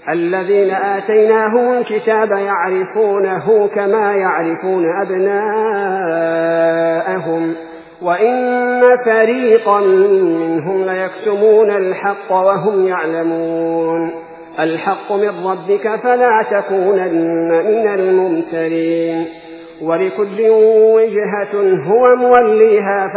الذين آتيناهم الكتاب يعرفونه كما يعرفون أبناءهم وإن فريقا منهم ليكتمون الحق وهم يعلمون. الحق من ربك فلا تكونن من الممترين. ولكل وجهة هو موليها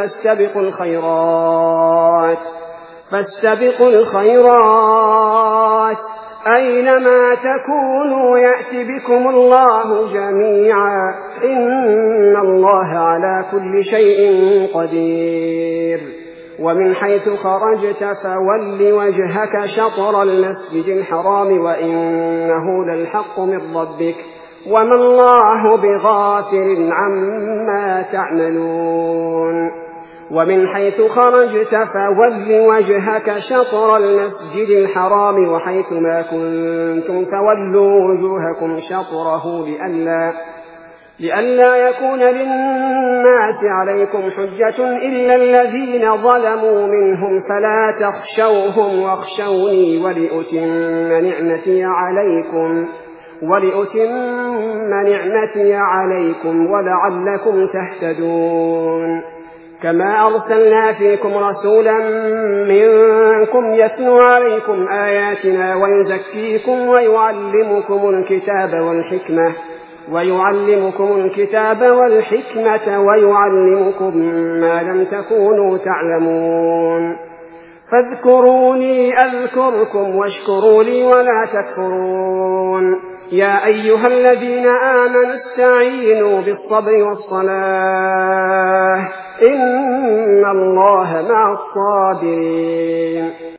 فاستبقوا الخيرات أينما تكونوا يأت بكم الله جميعا إن الله على كل شيء قدير. ومن حيث خرجت فول وجهك شطر المسجد الحرام وإنه للحق من ربك وما الله بغافل عما تعملون. ومن حيث خرجت فول وجهك شطر المسجد الحرام وحيث ما كنتم فولوا وجوهكم شطره لئلا يكون للناس عليكم حجة إلا الذين ظلموا منهم فلا تخشوهم واخشوني ولأتم نعمتي عليكم ولعلكم تهتدون. كما أرسلنا فيكم رسولا منكم يتلو عليكم آياتنا ويزكيكم ويعلمكم الكتاب والحكمة ويعلمكم ما لم تكونوا تعلمون. فاذكروني أذكركم واشكروا لي ولا تكفرون. يا أيها الذين آمنوا استعينوا بالصبر والصلاة إن الله مع الصابرين.